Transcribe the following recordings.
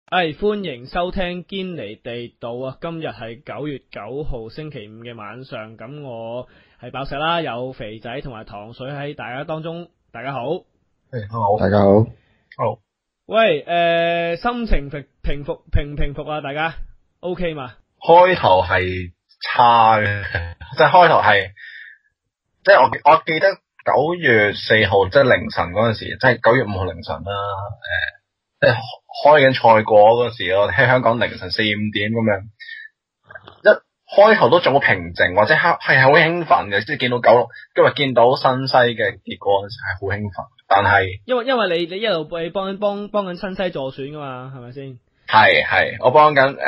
歡迎收聽堅尼地道啊！今日係9月9號星期五嘅晚上，咁我係爆石啦，有肥仔同埋糖水喺大家當中，大家好。 好， 大家好。 好。 喂，心情平復啊，大家 OK 嘛？ 開頭係差嘅，即係開頭係，即係我記得9月4號即係凌晨嗰陣時，即係9月5號凌晨啦，即係開緊賽果嗰時，我喺香港凌晨4、5點咁樣，一開頭都仲好平靜，或者係好興奮嘅，即係見到今日見到新西嘅結果嗰陣時係好興奮，但係因為你一路幫緊新西助選噶嘛，係咪先？ 係我幫緊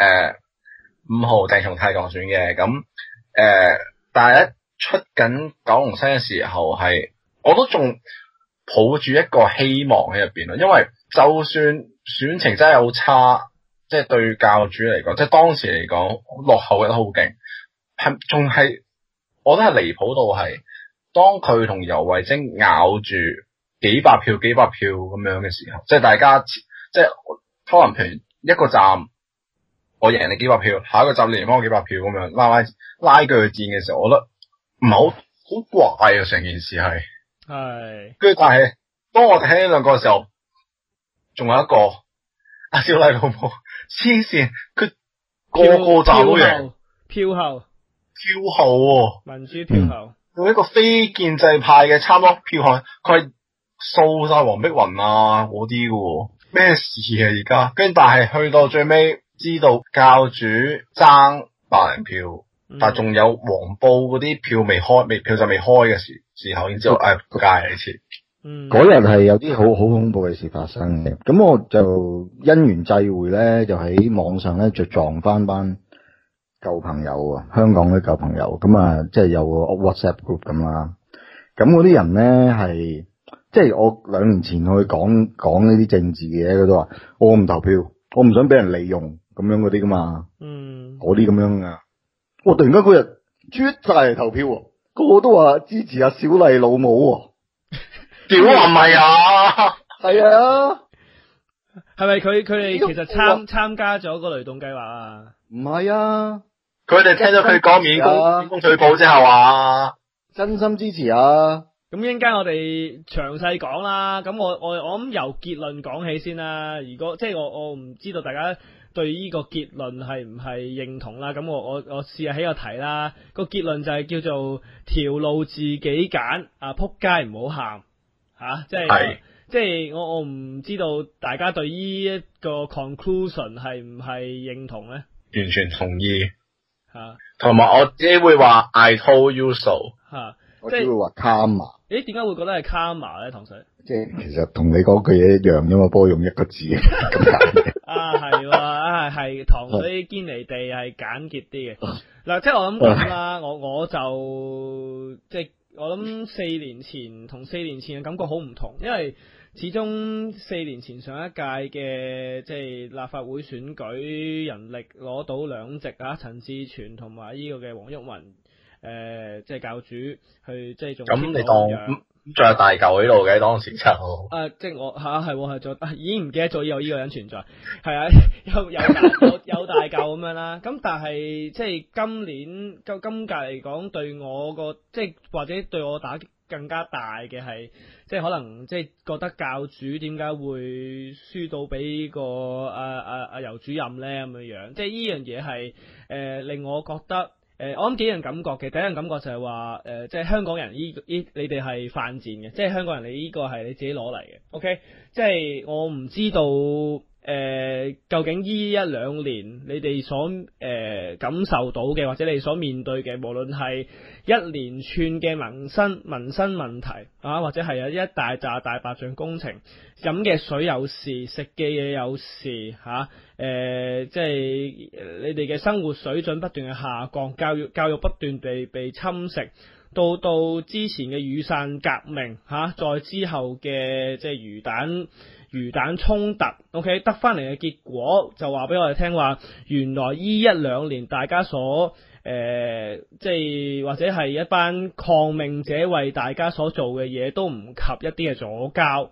5號鄭松泰助選嘅，咁但係一出緊九龍西嘅時候係，我都仲抱住一個希望喺入邊咯，因為就算選情真係好差，即係對教主嚟講，即係當時嚟講落後嘅都好勁，係我覺得係離譜到係，當佢同游蕙禎咬住幾百票咁樣嘅時候，即係大家即係可能譬如一個站我贏你幾百票，下一個站你贏翻我幾百票咁樣拉鋸戰嘅時候，我覺得唔係好怪啊，成件事係。跟住但係當我睇呢兩個嘅時候，仲有一個阿小麗老母黐線，佢個站都贏， 票后喎， 民主票后， 用一個非建制派嘅差唔多票后，佢係掃晒黃碧雲啊嗰啲嘅，咩事啊而家？跟住但係去到最尾知道教主爭百零票，但係仲有黃埔嗰啲票未開，票就未開嘅時候，已經知道仆街呢次。 嗰日係有啲好恐怖嘅事發生嘅，咁我就因緣際會咧，就喺網上咧就撞翻班舊朋友啊，香港嘅舊朋友，咁啊即係有個 WhatsApp group 咁啦。咁嗰啲人咧係即係我2年前去講呢啲政治嘅嘢，佢都話我唔投票，我唔想俾人利用咁樣嗰啲噶嘛。嗰啲咁樣啊，我突然間嗰日啜晒嚟投票，個個都話支持阿小麗老母。 屌話唔係啊？ 係啊， 係咪佢哋其實參加咗個雷動計劃啊？ 唔係啊， 佢哋聽咗佢講免工退保之後啊， 真心支持啊。 咁一陣間我哋詳細講啦。咁我諗由結論講起先啦。如果即係我唔知道大家對呢個結論係唔係認同啦。咁我試下起個題啦。個結論就係叫做條路自己揀啊，仆街唔好喊。即係我唔知道大家對呢一個 conclusion 係唔係認同咧？ 完全同意。同埋我自己會話 I told you so。 我只會話 karma。 點解會覺得係 karma 咧，唐水？即係其實同你講句嘢一樣啫嘛，不過用一個字咁簡嘅。 係唐水堅尼地係簡潔啲嘅。嗱，即係我諗講啦，我就即係。我諗4年前同4年前嘅感覺好唔同，因為始終4年前上一屆嘅即係立法會選舉人力攞到2席啊，陳志全同埋呢個嘅黃毓民即係教主去即係仲咁你當仲有大嚿喺度嘅當時就即係我係咗已經唔記得咗有呢個人存在，係啊有大嚿咁樣啦。咁但係即係今屆嚟講，對我個即係或者對我打擊更加大嘅係，即係可能即係覺得教主點解會輸到俾個阿游主任咧咁樣，即係呢樣嘢係令我覺得。我諗幾樣感覺嘅，第一樣感覺就係話，即係香港人你哋係犯賤嘅，即係香港人你呢個係你自己攞嚟嘅 ，OK？ 即係我唔知道，究竟呢1-2年你哋所感受到嘅，或者你所面對嘅，無論係一連串嘅民生問題啊，或者係有一大紮大白象工程，飲嘅水有事，食嘅嘢有事嚇。即係你哋嘅生活水準不斷嘅下降，教育不斷被侵蝕，到之前嘅雨傘革命再之後嘅即係魚蛋衝突 ，OK 得翻嚟嘅結果就話俾我哋聽話，原來呢1-2年大家所即係或者係一班抗命者為大家所做嘅嘢都唔及一啲嘅左膠。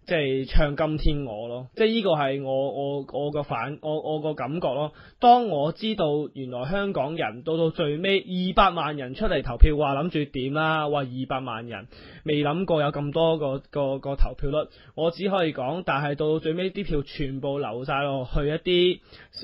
即係唱今天我咯，即係呢個係我個感覺咯。當我知道原來香港人到最尾200萬人出嚟投票，話諗住點啦，話200萬人未諗過有咁多個投票率，我只可以講，但係到最尾啲票全部流晒落去一啲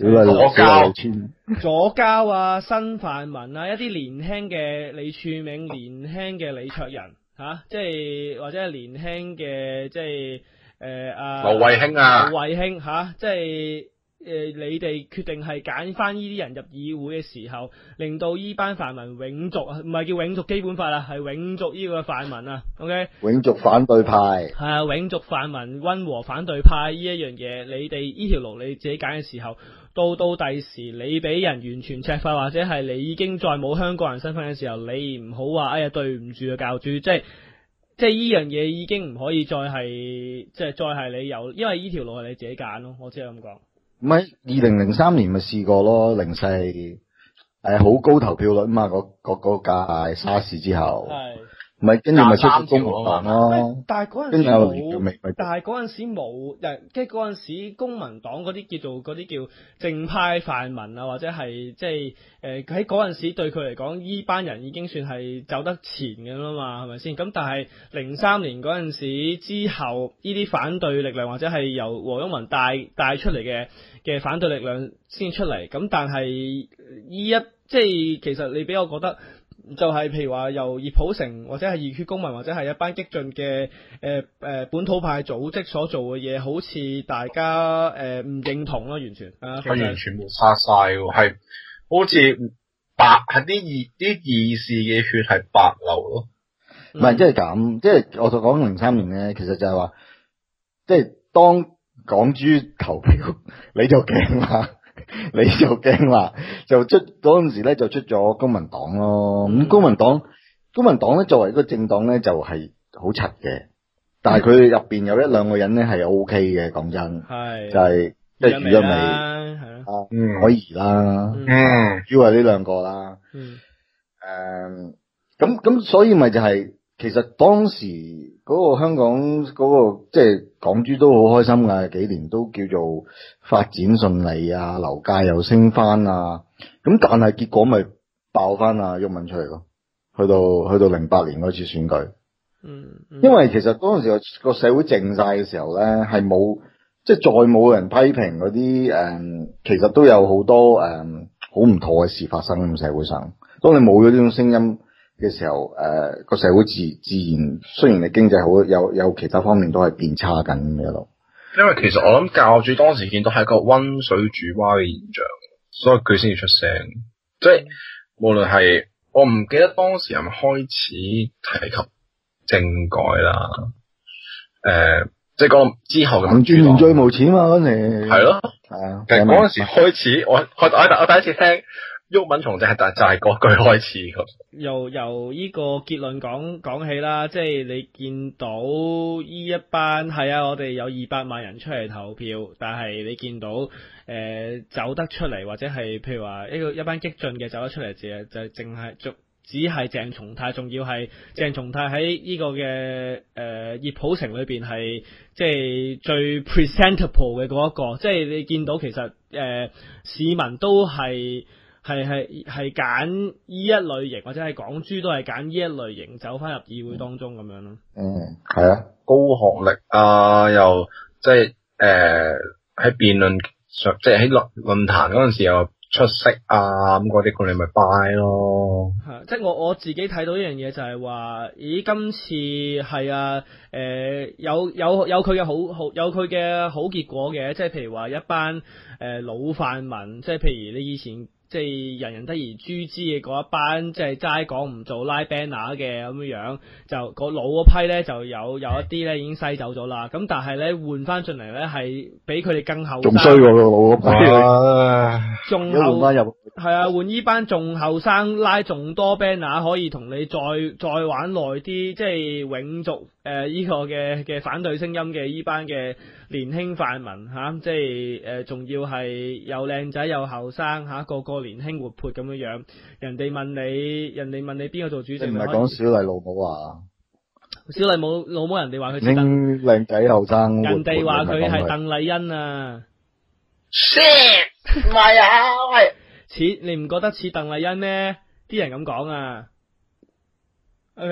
左膠啊、新泛民啊、一啲年輕嘅李柱銘、年輕嘅李卓人。即係或者係年輕嘅，即係劉慧卿啊， 劉慧卿即係你哋決定係揀翻呢啲人入議會嘅時候，令到依班泛民永續，唔係叫永續基本法啦，係永續呢個泛民啊 ，OK？ 永續反對派係啊，永續泛民溫和反對派呢一樣嘢，你哋呢條路你自己揀嘅時候。到第時你俾人完全赤化，或者係你已經再冇香港人身份嘅時候，你唔好話哎呀對唔住啊教主，即係呢樣嘢已經唔可以再係再係你有，因為呢條路係你自己揀咯，我只係咁講。 唔係2003年咪試過咯，04好高投票率嘛，嗰屆沙士之後。係。咪跟住咪出咗公民黨咯， 但係嗰陣時冇，但係嗰陣時冇，即係嗰陣時公民黨嗰啲叫正派泛民啊，或者係即係喺嗰陣時對佢嚟講，依班人已經算係走得前嘅啦嘛，係咪先？咁但係03年嗰陣時之後，呢啲反對力量或者係由黃毓民帶出嚟嘅反對力量先出嚟，咁但係即係其實你俾我覺得。就係譬如話由葉普成或者係熱血公民或者係一班激進嘅本土派組織所做嘅嘢，好似大家唔認同咯，完全佢完全冇殺晒喎，係好似係啲義士嘅血係白流咯。 唔係即係咁，即係我就講03年咧，其實就係話，即係當港豬投票你就驚啦。你就驚啦，就出嗰陣時咧就出咗公民黨咯。咁公民黨咧作為一個政黨咧就係好柒嘅，但係佢入邊有一兩個人咧係 O K 嘅，講真，係就係即係余一美係咯，可怡啦，主要係呢兩個啦，咁所以咪就係。其實當時嗰個香港嗰個即係港豬都好開心噶，幾年都叫做發展順利啊，樓價又升翻啊，咁但係結果咪爆翻啊毓民出嚟咯，去到08年嗰次選舉，因為其實嗰陣時個社會靜晒嘅時候咧，係冇即係再冇人批評嗰啲其實都有好多好唔妥嘅事發生咁社會上，當你冇咗呢種聲音嘅時候，個社會自然雖然你經濟好，有其他方面都係變差緊嘅咯。 因為其實我諗教主當時見到係個溫水煮蛙嘅現象，所以佢先至出聲。即係無論係我唔記得當時係咪開始提及政改啦，即係講之後嘅民主黨最無錢嘛嗰陣時。 係咯， 係啊。 其實嗰陣時開始，我第一次聽。毓民從政就係嗰句開始咁。 由呢個結論講起啦，即係你見到呢一班係啊，我哋有200萬人出嚟投票，但係你見到走得出嚟或者係譬如話一班激進嘅走得出嚟就淨係只係鄭松泰，仲要係鄭松泰喺呢個嘅熱普城裏邊係即係最 presentable 嘅嗰一個，即係你見到其實市民都係揀呢一類型，或者係港豬都係揀呢一類型走翻入議會當中咁樣咯。 係啊， 高學歷啊，又即係喺辯論上，即係喺論壇嗰陣時又出色啊，咁嗰啲佢哋咪 buy 咯。 係，即係我自己睇到一樣嘢就係話，咦，今次係啊，有佢嘅有佢嘅好結果嘅，即係譬如話一班老泛民，即係譬如你以前。即係人人得而誅之嘅嗰一班，即係齋講唔做拉 banner 嘅咁樣，就個老嗰批咧就有一啲咧已經篩走咗啦。咁但係咧換翻進嚟咧係比佢哋更後生， 仲衰過個老嗰批， 仲後翻入係啊，換呢班仲後生拉仲多 banner 可以同你再玩耐啲，即係永續呢個嘅反對聲音嘅呢班嘅年輕泛民即係仲要係又靚仔又後生個個年輕活潑咁樣，人哋問你邊個做主席？ 你唔係講小麗老母啊？ 小麗冇老母，人哋話佢似鄧， 拎靚仔後生， 人哋話佢係鄧麗欣啊。 shit， 唔係啊，喂， 似你唔覺得似鄧麗欣咩？啲人咁講啊。OK，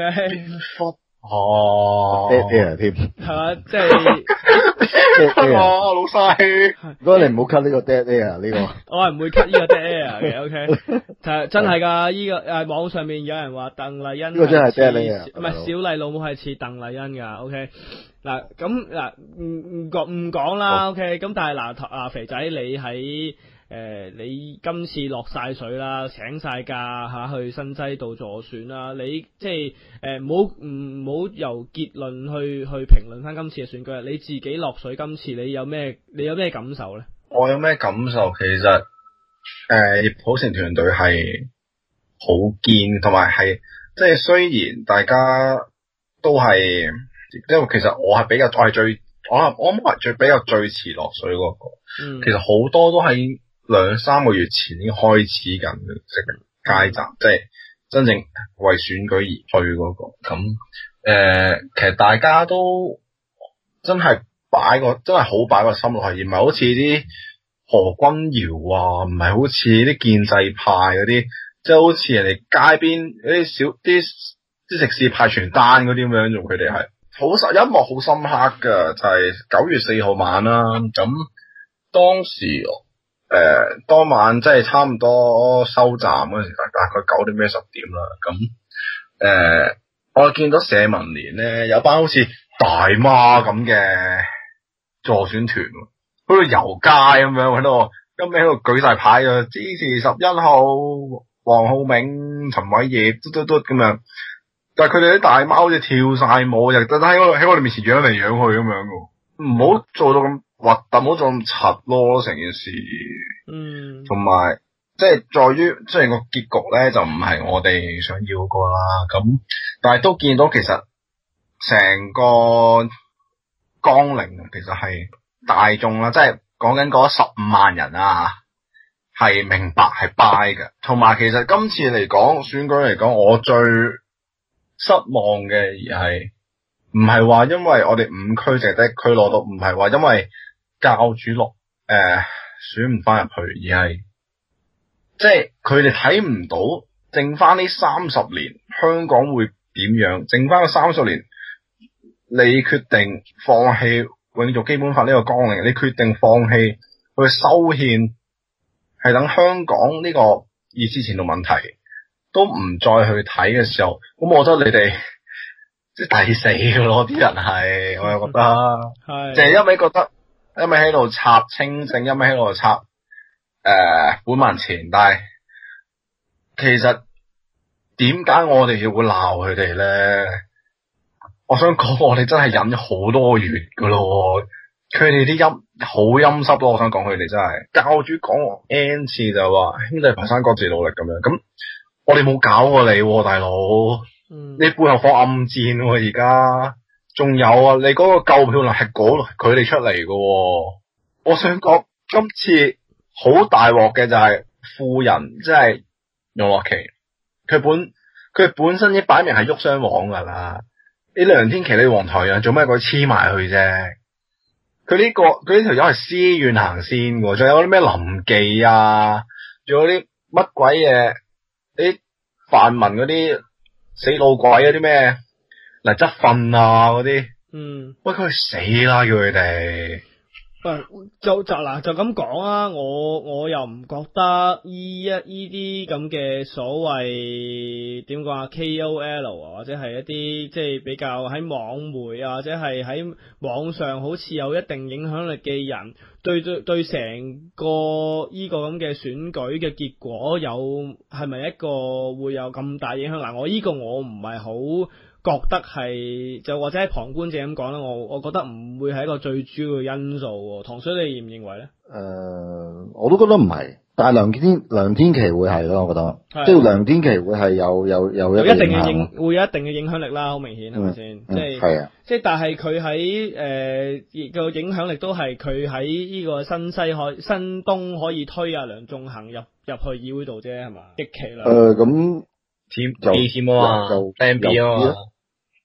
哦， 爹爹啊添， 係嘛，即係爹啊， 老細， 唔該你唔好 cut 呢個爹爹啊呢個。 我係唔會 cut 呢個 dead air 嘅，OK， 就係真係㗎，呢個網上面有人話鄧麗欣呢個真係似 dead air 唔係小麗老母係似鄧麗欣㗎，OK， 嗱咁嗱唔講啦，OK， 咁但係嗱肥仔你喺你今次落晒水啦，請晒假嚇去新西度助選啦，你即係唔好由結論去評論翻今次嘅選舉，你自己落水今次你有咩感受咧？ 我有咩感受？其實葉普成團隊係好堅，同埋係即係雖然大家都係，因為其實我係比較我諗係最比較最遲落水嗰個。其實好多都係2-3個月前已經開始緊嘅街站，即係真正為選舉而去嗰個。咁其實大家都真係好擺個心落去，而唔係好似啲何君堯啊，唔係好似啲建制派嗰啲，即係好似人哋街邊嗰啲食肆派傳單嗰啲咁樣，佢哋係有一幕好深刻㗎，就係9月4號晚啦。咁當時當晚即係差唔多收站嗰陣時，大概9點幾10點啦。咁我見到社民連咧有班好似大媽咁嘅助選團，喺度遊街咁樣，喺度舉晒牌啊，支持11號黃浩銘、陳偉業嘟咁樣。但係佢哋啲大媽好似跳晒舞，又特登喺我哋面前養嚟養去咁樣嘅，唔好做到咁核突，唔好做咁柒咯，成件事。同埋即係在於，雖然個結局咧就唔係我哋想要個啦，咁但係都見到其實成個綱領其實係大眾啦，即係講緊嗰15萬人啊，係明白係 buy 嘅。同埋其實今次嚟講選舉嚟講，我最失望嘅而係唔係話因為我哋5區淨係得區攞到，唔係話因為教主落選唔翻入去，而係即係佢哋睇唔到剩翻呢30年香港會點樣，剩翻個30年你決定放棄永續基本法呢個綱領，你決定放棄去修憲，係等香港呢個二次前途問題都唔再去睇嘅時候，咁我覺得你哋即係抵死㗎咯，啲人係，我又覺得係，淨係一味覺得一味喺度插清正，一味喺度插本民前，但係其實點解我哋要會鬧佢哋咧？我想講，我哋真係忍咗好多月噶咯，佢哋啲陰好陰濕咯。我想講佢哋真係教主講我 N 次就話兄弟爬山各自努力咁樣，咁我哋冇搞過你，大佬，你背後放暗箭喎，而家仲有啊，你嗰個購票量係佢哋出嚟嘅。我想講今次好大鑊嘅就係富人，即係楊岳橋，佢本身已經擺明係喐雙簧噶啦。你梁天琦你黃台仰做咩鬼黐埋去啫？佢呢條友係私怨行先嘅，仲有啲咩林記啊，仲有啲乜鬼嘢？啲泛民嗰啲死老鬼嗰啲咩黎則奮啊嗰啲，喂佢死啦叫佢哋。 就咁講啊！我又唔覺得依啲咁嘅所謂點講啊 KOL 啊，或者係一啲即係比較喺網媒啊，或者係喺網上好似有一定影響力嘅人，對成個依個咁嘅選舉嘅結果係咪一個會有咁大影響？嗱，我唔係好覺得係，就或者係旁觀者咁講啦，我覺得唔會係一個最主要嘅因素。糖水你認唔認為咧？ 我都覺得唔係，但係梁天琦會係咯，我覺得，即係梁天琦會係有一定嘅會有一定嘅影響力啦，好明顯係咪先？即係係啊，即係但係佢喺個影響力都係佢喺呢個新東可以推阿梁頌恆入去議會度啫，係嘛？極其量咁。 A team 啊嘛，plan B 啊嘛，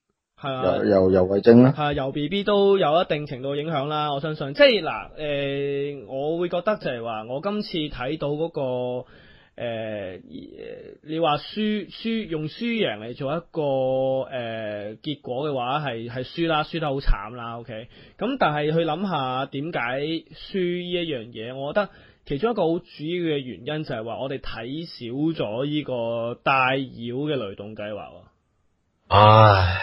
係啊， 由慧晶啦， 係由 BB 都有一定程度影響啦，我相信。即係嗱，我會覺得就係話，我今次睇到嗰個你話用輸贏嚟做一個結果嘅話，係輸啦，輸得好慘啦。OK，咁但係去諗下點解輸呢一樣嘢，我覺得其中一個好主要嘅原因就係話我哋睇少咗呢個帶繞嘅雷動計劃喎。 唉，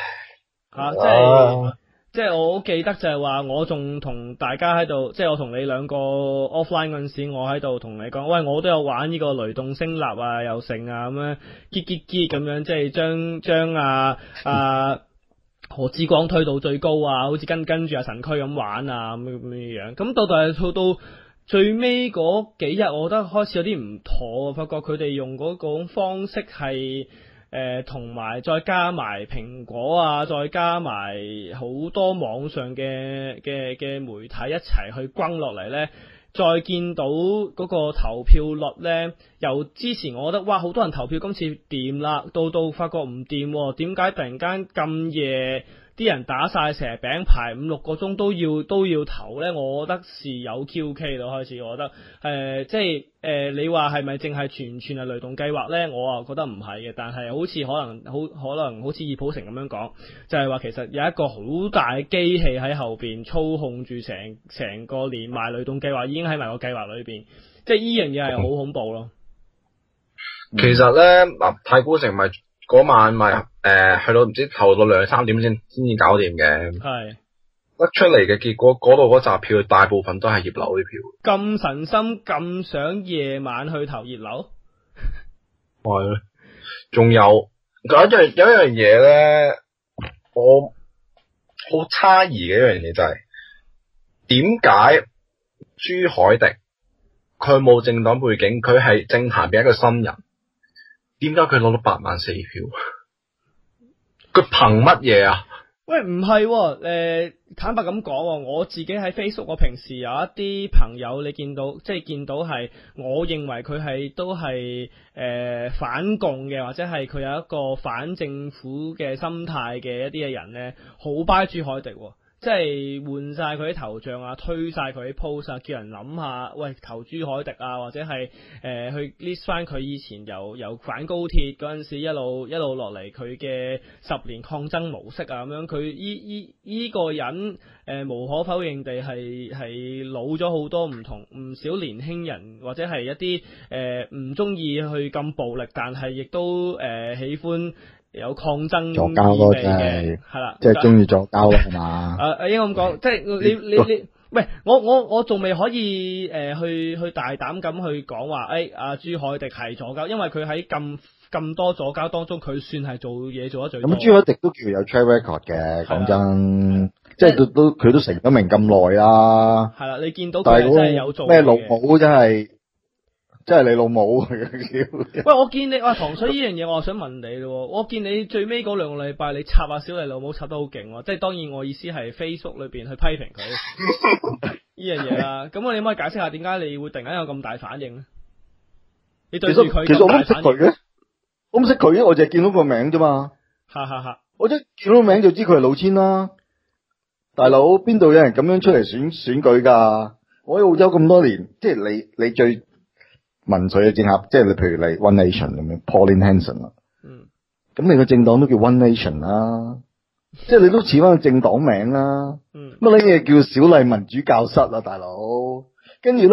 即係我好記得就係話，我仲同大家喺度，即係我同你兩個 offline 嗰陣時，我喺度同你講，喂，我都有玩呢個雷動升立啊，又成啊咁樣，結咁樣，即係將何之光推到最高啊，好似跟住阿神區咁玩啊咁樣。咁到最尾嗰幾日，我覺得開始有啲唔妥，發覺佢哋用嗰種方式係同埋再加埋蘋果啊，再加埋好多網上嘅媒體一齊去轟落嚟呢，再見到嗰個投票率呢，由之前我覺得哇好多人投票，今次掂啦，到發覺唔掂喎，點解突然間咁夜啲人打晒成餅排5-6個鐘都要投呢？我覺得是有 QK 咯，開始我覺得即係你話係咪淨係全係雷動計劃呢？我啊覺得唔係嘅，但係好似可能好似葉普成咁樣講，就係話其實有一個好大嘅機器喺後邊操控住成個連埋雷動計劃，已經喺埋個計劃裏邊，即係呢樣嘢係好恐怖咯。 其實呢，太古城咪嗰晚咪去到唔知投到2-3點先至搞掂嘅，係得出嚟嘅結果，嗰度嗰紮票大部分都係葉劉啲票。咁神心咁想夜晚去投葉劉， 係咯。仲有一樣嘢咧，我好詫異嘅一樣嘢就係點解朱凱廸佢冇政黨背景，佢係政壇嘅一個新人。點解佢攞到84000票？佢憑乜嘢啊？ 喂，唔係，坦白咁講，我自己喺 Facebook，我平時有一啲朋友，你見到係，我認為佢係都係反共嘅，或者係佢有一個反政府嘅心態嘅一啲嘅人呢，好 buy 朱凱廸。即係換晒佢啲頭像啊，推晒佢啲 post 啊，叫人諗下，喂，投朱凱廸啊，或者係去 list 翻佢以前由反高鐵嗰陣時一路落嚟佢嘅10年抗爭模式啊，咁樣佢依個人無可否認地係老咗好多唔少年輕人，或者係一啲唔中意去咁暴力，但係亦都喜歡有抗爭左膠咯， 係啦， 即係中意左膠係嘛？ 應該咁講，即係你，喂，我仲未可以去大膽咁去講話，阿朱凱廸係左膠，因為佢喺咁多左膠當中，佢算係做嘢做得最多。 咁朱凱廸都叫有 track record 嘅，講真，即係佢都成咗名咁耐啦。係啦， 你見到佢真係有做咩老母真係。即係你老母喂，我見你糖水呢樣嘢，我想問你咯。我見你最尾嗰2個禮拜，你插阿小麗老母插得好勁，即係當然我意思係 Facebook 裏邊去批評佢呢樣嘢啦。咁你可唔可以解釋下點解你會突然間有咁大反應咧？你對住佢， 其實我唔識佢嘅，我唔識佢，我淨係見到個名啫嘛。我一見到個名就知佢係老千啦。大佬，邊度有人咁樣出嚟選舉噶？我喺澳洲咁多年，即係你最民粹嘅政客，即係你譬如你 One Nation 咁樣 Pauline Hanson 啦，咁你個政黨都叫 One Nation 啦，即係你都似翻個政黨名啦，乜嘢叫小麗民主教室啊，大佬？跟住小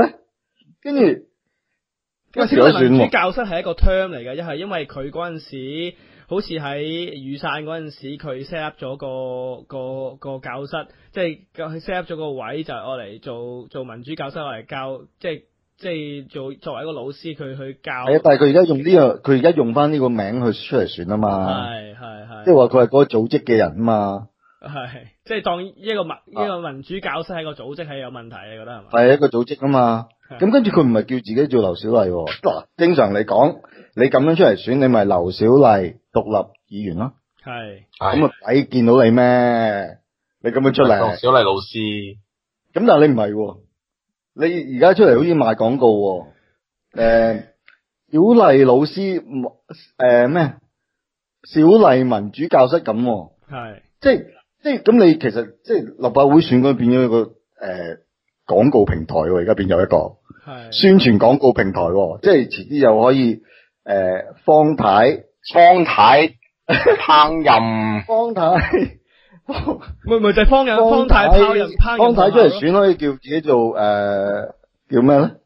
麗民主教室係一個 term 嚟嘅，一係因為佢嗰陣時好似喺雨傘嗰陣時，佢 set up 咗個教室，即係佢 set up 咗個位就係愛嚟做民主教室，愛嚟教即係作為一個老師，佢去教。係啊， 但係佢而家用翻呢個名去出嚟選啊嘛。係，即係話佢係嗰個組織嘅人啊嘛。係， 即係當一個民主教師係個組織係有問題，你覺得係嘛？ 係一個組織啊嘛。咁跟住佢唔係叫自己做劉小麗喎。嗱，正常嚟講，你咁樣出嚟選，你咪劉小麗獨立議員咯。係。咁啊，鬼見到你咩？你咁樣出嚟。 劉小麗老師。 咁但係你唔係喎。你而家出嚟好似賣廣告喎，小麗老師咩？小麗民主教室咁喎，係即係咁，你其實即係立法會選舉變咗一個廣告平台喎，而家變咗一個宣傳廣告平台喎，即係遲啲又可以方太烹飪， 方太。 咪就係方太烹太出嚟選可以叫自己做叫咩咧？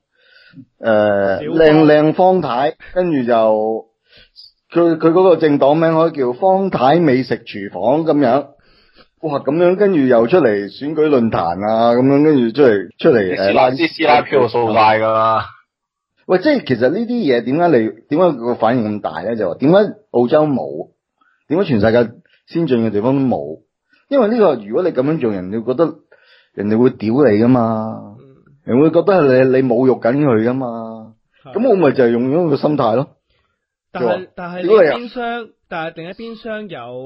靚方太，跟住就佢嗰個政黨名可以叫方太美食廚房咁樣。哇，咁樣跟住又出嚟選舉論壇啊，咁樣跟住出嚟拉啲師奶票數大噶啦。 喂，即係其實呢啲嘢點解個反應咁大咧？就話點解澳洲冇？點解全世界先進嘅地方都冇？因為呢個如果你咁樣做，人哋覺得人哋會屌你噶嘛，人會覺得你侮辱緊佢噶嘛。咁我咪就係用咗個心態咯。 但係另一邊廂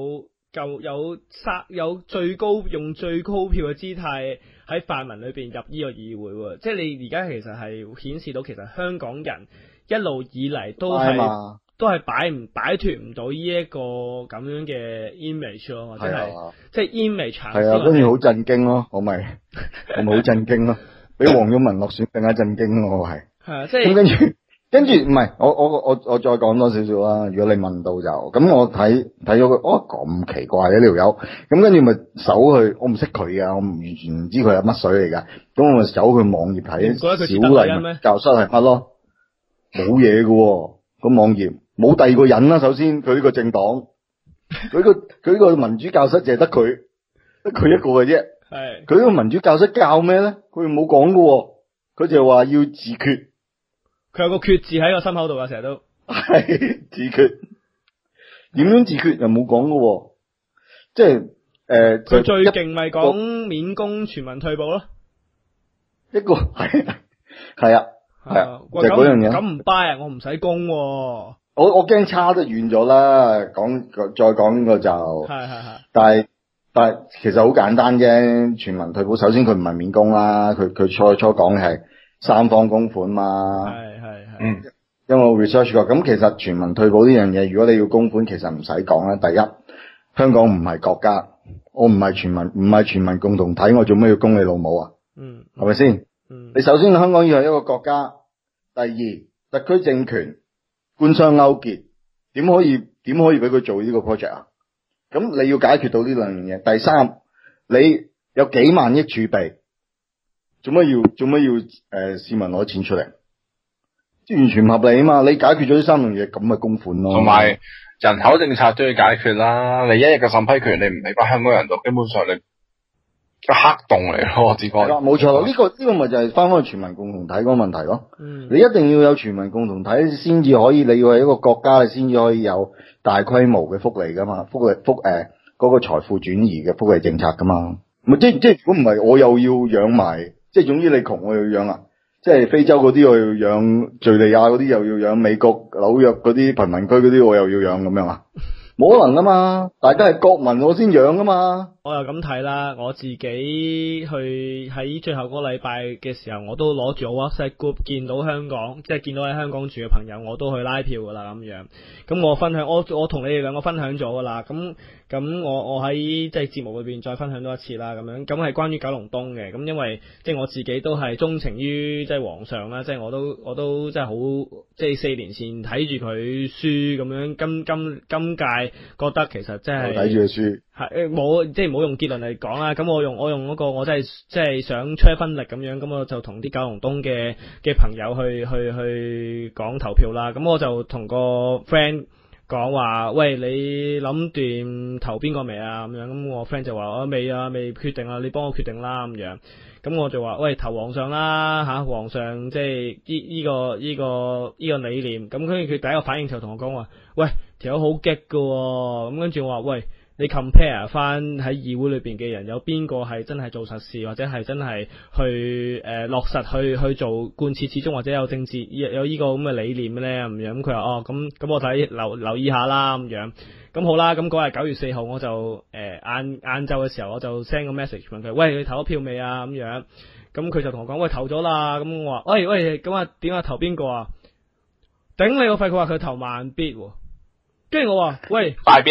有最高票嘅姿態喺泛民裏邊入呢個議會喎，即係你而家其實係顯示到其實香港人一路以嚟都係擺脫唔到呢一個咁樣嘅 image 咯，或者係即係 image 係啊， 跟住好震驚咯，我咪好震驚咯，比黃毓民落選更加震驚咯，我係啊，即係咁跟住唔係我再講多少少啦。如果你問到就咁，我睇咗佢咁奇怪嘅呢條友，咁跟住咪搜佢，我唔識佢啊，我完全唔知佢係乜水嚟噶。咁我咪搜佢網頁睇，小麗教室係乜咯？冇嘢嘅個網頁，冇第二個人啦。首先佢呢個政黨，佢呢個民主教室淨係得佢一個嘅啫。係佢呢個民主教室教咩咧？佢冇講嘅，佢就話要自決。 佢有個決字喺個心口度啊，成日都係自決，點樣自決又冇講嘅，即係佢最勁咪講免工全民退保咯， 一個係啊，就嗰樣嘢。 咁唔 buy 啊，我唔使供， 我驚差得遠咗啦，再講呢個就係，但係其實好簡單啫，全民退保首先佢唔係免工啦，佢初講嘅係三方供款嘛。因為我 research 過，咁其實全民退保呢樣嘢，如果你要供款，其實唔使講啦。第一，香港唔係國家，我唔係全民共同體，我做咩要供你老母啊？係咪先？你首先香港要係一個國家，第二，特區政權官商勾結，點可以俾佢做呢個 project 啊？咁你要解決到呢兩樣嘢。第三，你有幾萬億儲備，做乜要市民攞錢出嚟？即完全唔合理啊嘛！你解決咗呢三樣嘢，咁咪供款咯。 同埋人口政策都要解決啦。你一日嘅審批權，你唔俾翻香港人度，基本上你個黑洞嚟咯。我自覺冇錯咯。呢個咪就係翻去全民共同體嗰個問題咯。你一定要有全民共同體先至可以，你要係一個國家，你先至可以有大規模嘅福利噶嘛，嗰個財富轉移嘅福利政策噶嘛。咪即係如果唔係，我又要養埋，即係總之你窮我又要養啊。即係非洲嗰啲我要養，敘利亞嗰啲又要養，美國紐約嗰啲貧民區嗰啲我又要養咁樣啊？冇可能噶嘛，大家係國民我先養噶嘛。 我又咁睇啦，我自己去喺最後嗰個禮拜嘅時候，我都攞住我 WhatsApp group 見到香港，即係見到喺香港住嘅朋友，我都去拉票噶啦咁樣。咁我分享，我同你哋兩個分享咗噶啦。咁我喺即係節目裏邊再分享多一次啦。咁樣咁係關於九龍東嘅。咁因為即係我自己都係鍾情於即係皇上啦，即係我都即係好即係4年前睇住佢輸咁樣，今屆覺得其實即係睇住佢輸。 係冇即係冇用結論嚟講啦，咁我用嗰個我真係即係想出一分力咁樣，咁我就同啲九龍東嘅朋友去講投票啦，咁我就同個 friend 講話，喂，你諗掂投邊個未啊？咁樣，咁我 friend 就話未啊，未決定啊，你幫我決定啦咁樣，咁我就話喂，投皇上啦吓，皇上即係呢個理念，咁跟住佢第一個反應就同我講話，喂，條友好激噶，咁跟住我話喂。你 compare 翻喺議會裏邊嘅人，有邊個係真係做實事，或者係真係去落實去做貫徹始終，或者有政治有呢個咁嘅理念咧咁樣？咁佢話咁我睇留意下啦咁樣。咁好啦，咁嗰日9月4號我就晏晝嘅時候我就 send 個 message 問佢，喂，你投咗票未啊？咁樣，咁佢就同我講，喂，投咗啦。咁我話喂，咁啊點解投邊個啊？頂你個肺！佢話佢投慢必喎。跟住我話喂， 快必啊！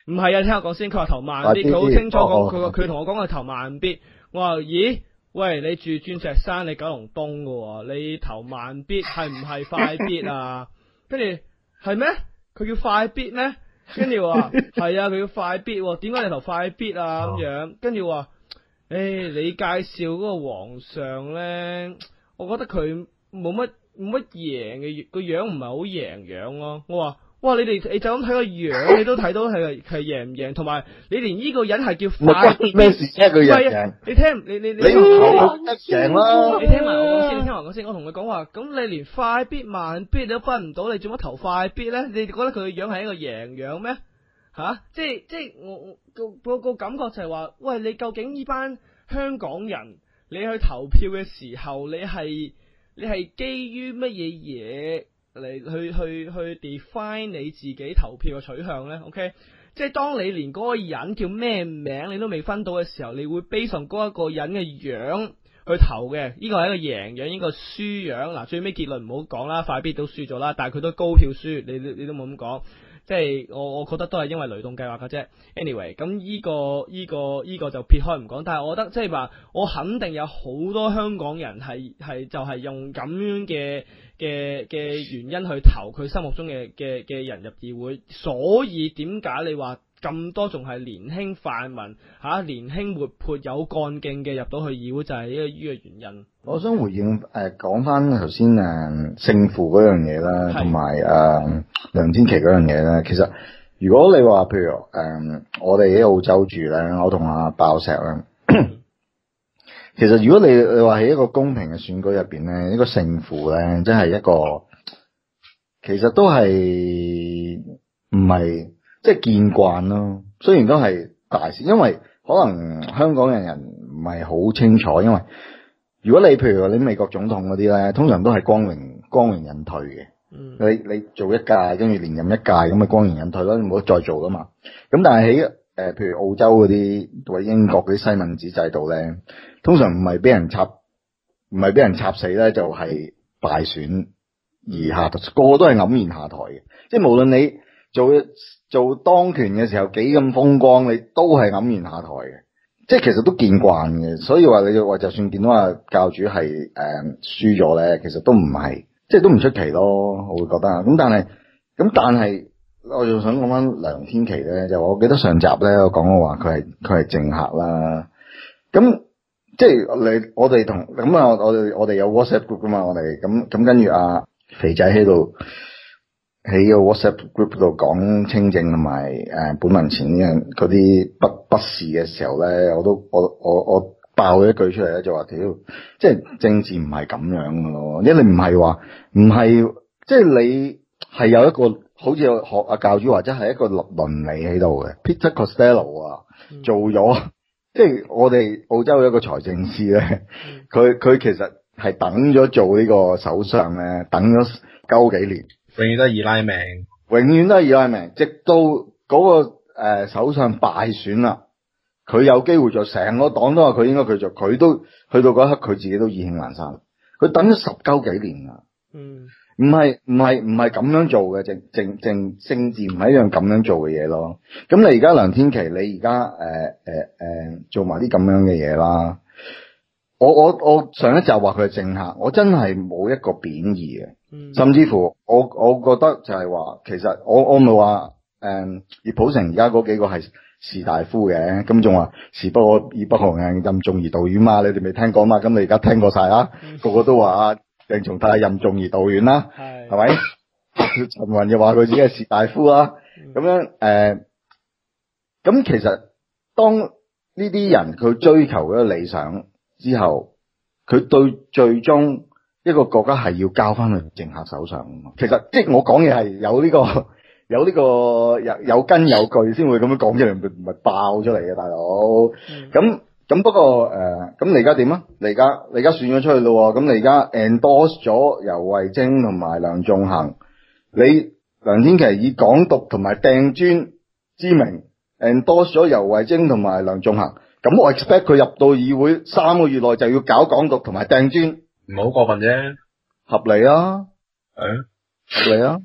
唔係啊，聽我講先，佢話投慢必，佢好清楚講，佢同我講佢投慢必。我話咦，喂，你住鑽石山，你九龍東㗎喎，你投慢必係唔係快必啊？跟住係咩？佢叫快必咩？跟住話係啊，佢叫快必喎，點解你投快必啊？咁樣，跟住話，你介紹嗰個皇上咧，我覺得佢冇乜贏嘅，個樣唔係好贏樣咯。我話。哇！你就咁睇個樣，你都睇到係贏唔贏，同埋你連呢個人係叫快必咩事啫？佢贏， 你聽你唔得贏啦！ 你聽埋我講先，你聽埋我講先。我同佢講話，咁你連快必慢必你都分唔到，你做乜投快必咧？你覺得佢個樣係一個贏樣咩？即係我個感覺就係話，喂，你究竟呢班香港人，你去投票嘅時候，你係基於乜嘢嘢？嚟去 define 你自己投票嘅取向咧 ，OK？ 即係當你連嗰個人叫咩名你都未分到嘅時候，你會 base 上嗰一個人嘅樣去投嘅。呢個係一個贏樣，呢個輸樣。嗱，最尾結論唔好講啦，快必都輸咗啦，但係佢都高票輸，你都冇咁講。即係我覺得都係因為雷動計劃嘅啫。anyway， 咁呢個就撇開唔講，但係我覺得即係話，我肯定有好多香港人係就係用咁樣嘅原因去投佢心目中嘅人入議會，所以點解你話咁多仲係年輕泛民年輕活潑有幹勁嘅入到去議會，就係呢個原因。 我想回應講翻頭先勝負嗰樣嘢啦，同埋梁天琦嗰樣嘢咧。其實如果你話譬如我哋喺澳洲住咧，我同阿爆石咧，其實如果你話喺一個公平嘅選舉入邊咧，呢個勝負咧，真係一個其實都係唔係即係見慣咯。雖然都係大事，因為可能香港人唔係好清楚，因為如果你譬如話你美國總統嗰啲咧，通常都係光榮引退嘅。你做一屆，跟住連任一屆咁啊，光榮引退咯，你冇得再做噶嘛。咁但係喺譬如澳洲嗰啲或者英國嗰啲西敏寺制度咧，通常唔係俾人插死咧，就係敗選而下台，個個都係黯然下台嘅。即係無論你做當權嘅時候幾咁風光，你都係黯然下台嘅。即係其實都見慣嘅，所以話你話就算見到話教主係輸咗咧，其實都唔係，即係都唔出奇咯。我會覺得咁，但係我就想講翻梁天琦咧，就我記得上集咧我講過話佢係政客啦。咁即係我哋同咁啊，我哋有 WhatsApp group 噶嘛，我哋咁跟住阿肥仔喺度喺個 WhatsApp group 度講清正同埋本民前嗰啲不是嘅時候咧，我爆咗一句出嚟咧，就話屌，即係政治唔係咁樣噶咯，因為你唔係即係你係有一個好似學阿教主或者係一個倫理喺度嘅。Peter Costello 啊，做咗即係我哋澳洲有一個財政司咧，佢其實係等咗做呢個首相咧，等咗9幾年。 永遠都係二拉命，直到嗰個首相敗選啦，佢有機會做，成個黨都話佢應該佢做，佢都去到嗰刻佢自己都意興闌珊，佢等咗10幾年啦。唔係咁樣做嘅，政治唔係一樣咁樣做嘅嘢咯。咁你而家梁天琦，你而家做埋啲咁樣嘅嘢啦。我上一集話佢係政客，我真係冇一個貶義嘅。甚至乎我覺得就係話，其實我咪話葉普成而家嗰幾個係士大夫嘅，咁仲話時不我以不可任重而道遠嘛，你哋未聽過嘛？咁你而家聽過晒啦，個個都話啊鄭松泰任重而道遠啦，係咪？陳雲又話佢自己係士大夫啦，咁樣咁其實當呢啲人佢追求嗰個理想之後，佢對最終一個國家係要交翻去政客手上。其實即係我講嘢係有呢個有根有據先會咁樣講出嚟，唔係爆出嚟嘅，大佬。咁不過咁你而家點啊？你而家選咗出去咯，咁你而家 endorse 咗游蕙禎同埋梁頌恆，你梁天琦以港獨同埋掟磚之名 endorse 咗游蕙禎同埋梁頌恆，咁我 expect 佢入到議會3個月內就要搞港獨同埋掟磚。 唔好過分啫， 合理啊，合理啊。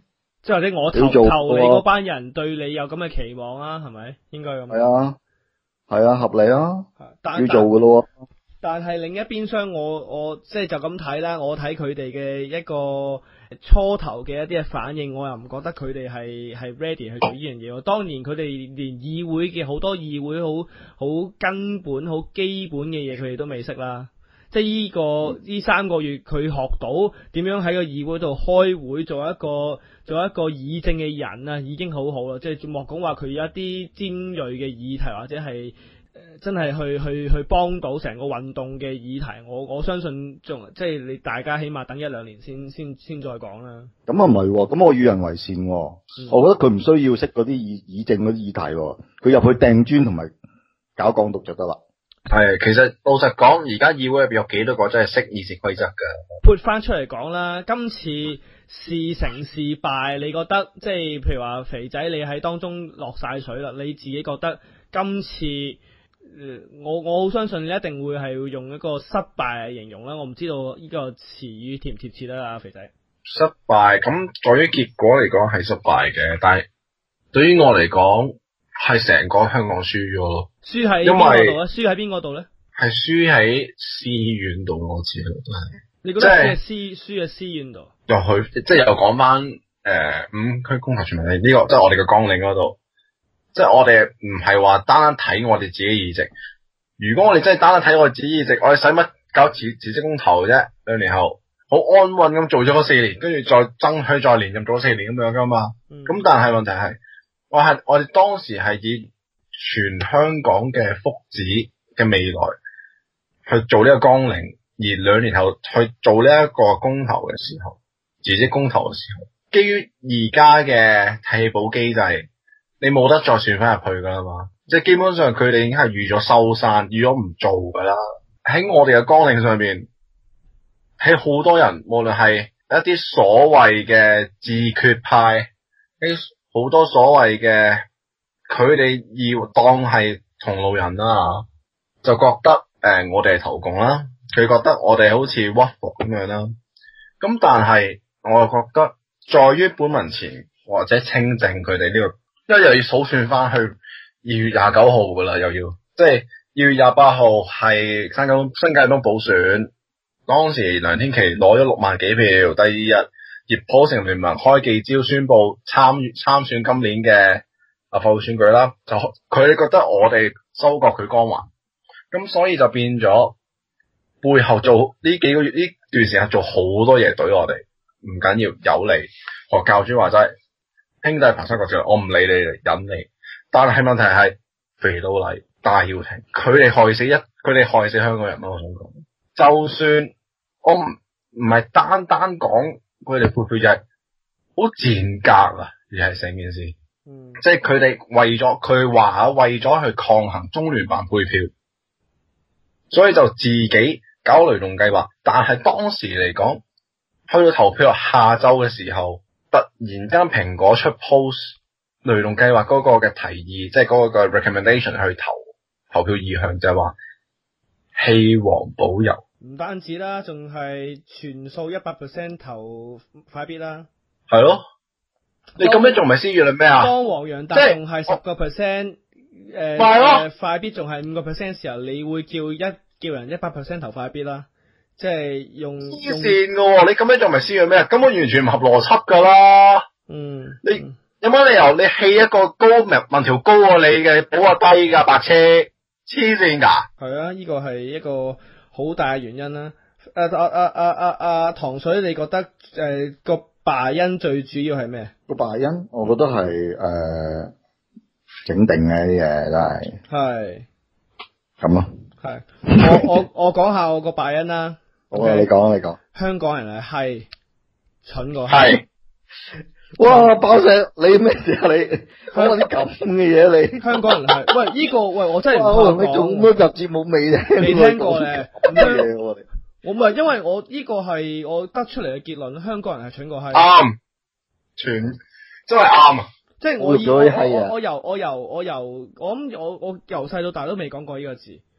即係或者我要做投你嗰班人對你有咁嘅期望啊，係咪？應該咁。 係啊，合理啊， 但要做噶咯。 但係另一邊廂，我即係就咁睇啦。我睇佢哋嘅一個初頭嘅一啲嘅反應，我又唔覺得佢哋係 ready 去做呢樣嘢。當然佢哋連議會嘅好多議會好根本、好基本嘅嘢，佢哋都未識啦。即係呢3個月，佢學到點樣喺個議會度開會，做一個議政嘅人啊，已經好好啦。即係莫講話佢有一啲尖銳嘅議題，或者係真係去幫到成個運動嘅議題。我相信即係你大家起碼等1-2年先再講啦。 咁啊唔係喎，咁我與人為善喎。我覺得佢唔需要識嗰啲議政嗰啲議題喎，佢入去掟磚同埋搞港獨就得啦。 係，其實老實講，而家議會入邊有幾多個真係識議事規則㗎？ 撥翻出嚟講啦，今次是成是敗，你覺得即係譬如話肥仔，你喺當中落晒水啦，你自己覺得今次我好相信你一定會係用一個失敗嚟形容啦。我唔知道呢個詞語貼唔貼切啦，肥仔。 失敗咁，在於結果嚟講係失敗嘅，但係對於我嚟講係成個香港輸咗咯。 輸喺邊個度咧？輸喺邊個度咧？ 係輸喺私院度，我自己覺得係。 你覺得輸喺私院度？ 又去即係又講翻5區公投全民呢個，即係我哋嘅綱領嗰度。即係我哋唔係話單單睇我哋自己議席。如果我哋真係單單睇我哋自己議席，我哋使乜搞辭職公投啫？2年後好安穩咁做咗嗰4年，跟住再爭取再連任做咗4年咁樣噶嘛？咁但係問題係，我哋當時係以全香港嘅福祉嘅未來去做呢個綱領，而2年後去做呢一個公投嘅時候，辭職公投嘅時候，基於而家嘅替補機制。你冇得再算翻入去噶啦嘛，即係基本上佢哋已經係預咗收山，預咗唔做噶啦。喺我哋嘅綱領上邊，喺好多人，無論係一啲所謂嘅自決派，啲好多所謂嘅，佢哋要當係同路人啦，就覺得我哋係投共啦，佢覺得我哋好似屈服咁樣啦。咁但係我又覺得，在於本民前或者清正佢哋呢個。因為又要數算翻去2月29號噶啦，又要即係2月28號係新界東補選，當時梁天琦攞咗6萬幾票，第2日葉普成聯盟開記招宣布參選今年嘅立法會選舉啦，就佢哋覺得我哋收割佢光環，咁所以就變咗背後做呢幾個月呢段時間做好多嘢懟我哋，唔緊要有利，學教主話齋。兄弟爬山國際，我唔理你嚟忍你，但係問題係肥到嚟戴耀廷，佢哋害死香港人咯。我想講，就算我唔係單講佢哋配就係好賤格啊，而係成件事，即係佢哋為咗去抗衡中聯辦配票，所以就自己搞雷動計劃。但係當時嚟講，去到投票下週嘅時候。突然間蘋果出 post 雷動計劃嗰個嘅提議，即係嗰個 recommendation 去投票意向，就係話棄黃保柔。 唔單止啦，仲係全數100% 投快必啦。 係咯，你咁樣仲唔係先月啦咩啊？ 當黃洋達仲係10%，快必仲係5%時候，你會叫人100% 投快必啦。即係用黐線噶，你咁樣仲唔係先月咩？根本完全唔合邏輯噶啦。你有乜理由你棄一個高民調高過你嘅保啊低噶白車？黐線噶。 係啊，呢個係一個好大嘅原因啦。糖水，你覺得個敗因最主要係咩？ 個敗因，我覺得係整定嘅啲嘢都係。係。咁咯。 係。我講下我個敗因啦。 好啊，你講。香港人係蠢過係。 哇！爆石，你咩事啊？你講啲咁嘅嘢，你香港人係喂我真係唔同你做咩集節目未聽過咧？ 我唔係，因為我呢個係我得出嚟嘅結論，香港人係蠢過係。 啱，真係啱啊！ 即係我由細到大都未講過呢個字。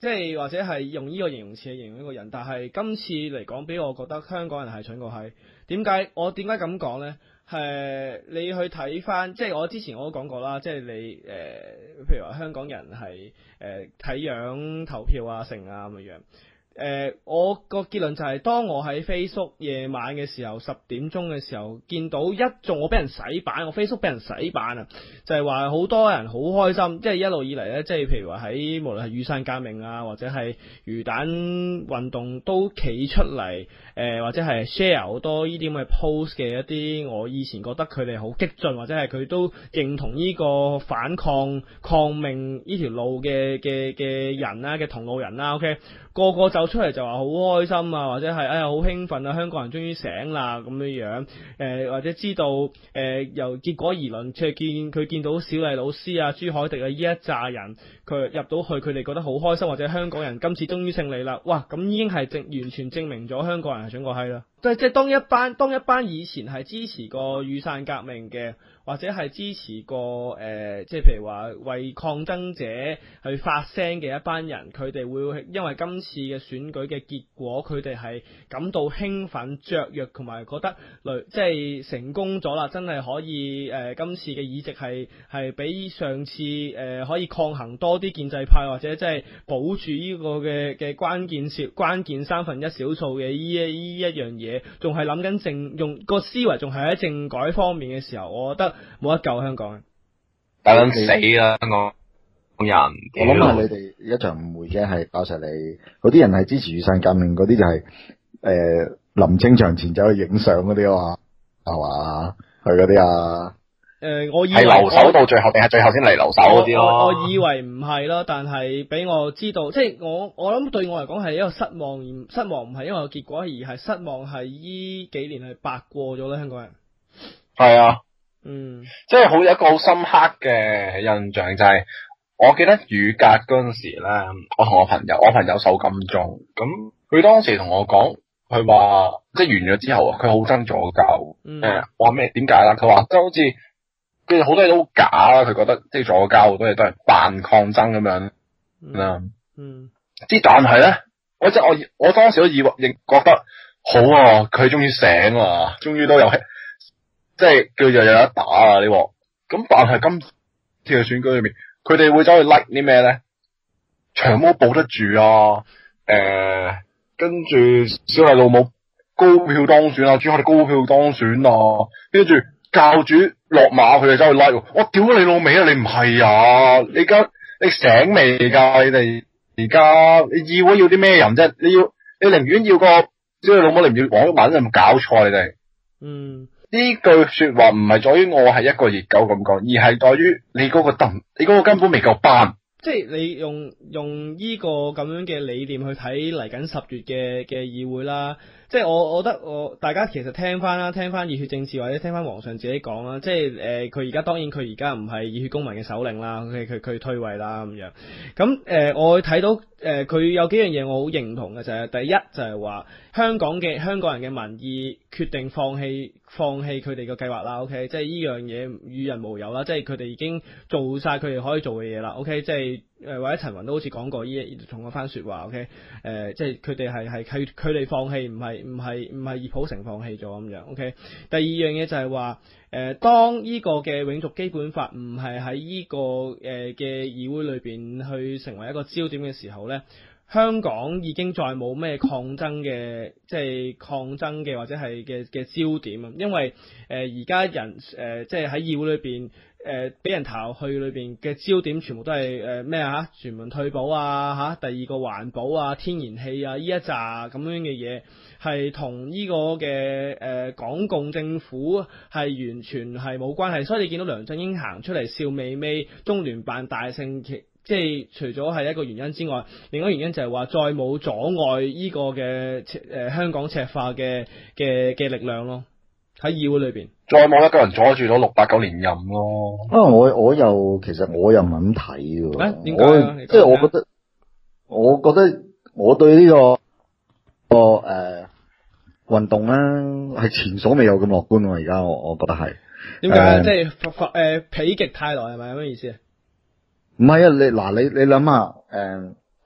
即係或者係用呢個形容詞去形容一個人，但係今次嚟講，俾我覺得香港人係蠢過係。點解咁講呢？你去睇翻，即係我之前我都講過啦，即係你譬如話香港人係睇樣投票啊、成啊咁樣。我個結論就係，當我喺 Facebook 夜晚嘅時候10點鐘嘅時候，見到一眾我俾人洗版，我 Facebook 俾人洗版啊，就係話好多人好開心，即係一路以嚟呢，即係譬如話喺無論係雨傘革命啊，或者係魚蛋運動都企出嚟，或者係 share 好多呢啲咁嘅 post 嘅一啲，我以前覺得佢哋好激進，或者係佢都認同呢個反抗命呢條路嘅人啦，嘅同路人啦 ，OK。個個走出嚟就話好開心啊，或者係好興奮啊，香港人終於醒啦咁樣樣，或者知道由結果而論，即係佢見到小麗老師啊、朱凱迪啊呢一紮人，佢入到去，佢哋覺得好開心，或者香港人今次終於勝利啦，哇！咁已經係完全證明咗香港人係蠢過閪啦。即係當一班以前係支持過雨傘革命嘅，或者係支持過即係譬如話為抗爭者去發聲嘅一班人，佢哋會因為今次嘅選舉嘅結果，佢哋係感到興奮、雀躍，同埋覺得即係成功咗啦，真係可以今次嘅議席係比上次可以抗衡多啲建制派，或者即係保住呢個嘅關鍵1/3少數嘅呢一樣嘢。仲係諗緊用個思維仲係喺政改方面嘅時候，我覺得冇得救香港人， 等緊死啦香港人。 我諗係你哋一場誤會啫，係爆實你嗰啲人係支持雨傘革命嗰啲就係臨清場前走去影相嗰啲啊嘛，係嘛？係嗰啲啊？ 我以為係留守到最後定係最後先嚟留守嗰啲咯？ 我以為唔係咯，但係俾我知道，即係我諗對我嚟講係一個失望，失望唔係因為個結果，而係失望係依幾年係白過咗啦，香港人。 係啊，即係好有一個好深刻嘅印象就係，我記得雨革嗰陣時咧，我同我朋友受金鐘，咁佢當時同我講，佢話即係完咗之後啊，佢好憎左膠，我話咩點解啦？佢話即係好似。佢哋好多嘢都好假啦，佢覺得即係左膠好多嘢都係扮抗爭咁樣啦。即但係咧，我當時都亦覺得好啊，佢終於醒啊，終於都有即係叫做有得打啊呢鑊。咁但係今次嘅選舉裏面，佢哋會走去 like 啲咩咧？長毛保得住啊，跟住小麗老母高票當選啊，朱凱廸高票當選啊，跟住。教主落馬佢哋走去拉，我屌你老味啊！你唔係啊！你醒未㗎？你哋而家你議會要啲咩人啫？你寧願要個小麗老母，你唔要黃毓民，有冇搞錯你哋？呢句說話唔係在於我係一個熱狗咁講，而係在於你嗰個根本未夠班。 即係你用呢個咁樣嘅理念去睇嚟緊10月嘅議會啦。即係我覺得大家其實聽翻熱血政治或者聽翻皇上自己講啦，即係佢而家當然佢而家唔係熱血公民嘅首領啦，佢退位啦咁樣。咁我睇到佢有幾樣嘢我好認同嘅就係第一就係話香港人嘅民意決定放棄佢哋嘅計劃啦。OK， 即係呢樣嘢與人無尤啦，即係佢哋已經做晒佢哋可以做嘅嘢啦。OK， 即係或者陳雲都好似講過同我番說話。OK， 即係佢哋係佢哋放棄，唔係葉普成放棄咗咁樣。OK， 第二樣嘢就係話當呢個嘅永續基本法唔係喺呢個嘅議會裏邊去成為一個焦點嘅時候咧，香港已經再冇咩抗爭嘅或者係嘅焦點啊，因為而家人即係喺議會裏邊俾人投去裏邊嘅焦點全部都係咩啊？全民退保啊第二個環保啊、天然氣啊呢一紮咁樣嘅嘢，係同呢個嘅港共政府係完全係冇關係。所以你見到梁振英行出嚟笑眯眯，中聯辦大勝，即係除咗係一個原因之外，另一個原因就係話再冇阻礙呢個嘅香港赤化嘅力量咯，喺議會裏邊， 再冇一個人阻住到689連任咯。 其實我又唔係咁睇嘅。 點解啊？ 即係我覺得我對呢個運動咧係前所未有咁樂觀喎。而家我覺得係點解？即係否極泰來係咪咁嘅意思啊？ 唔係啊，你諗下，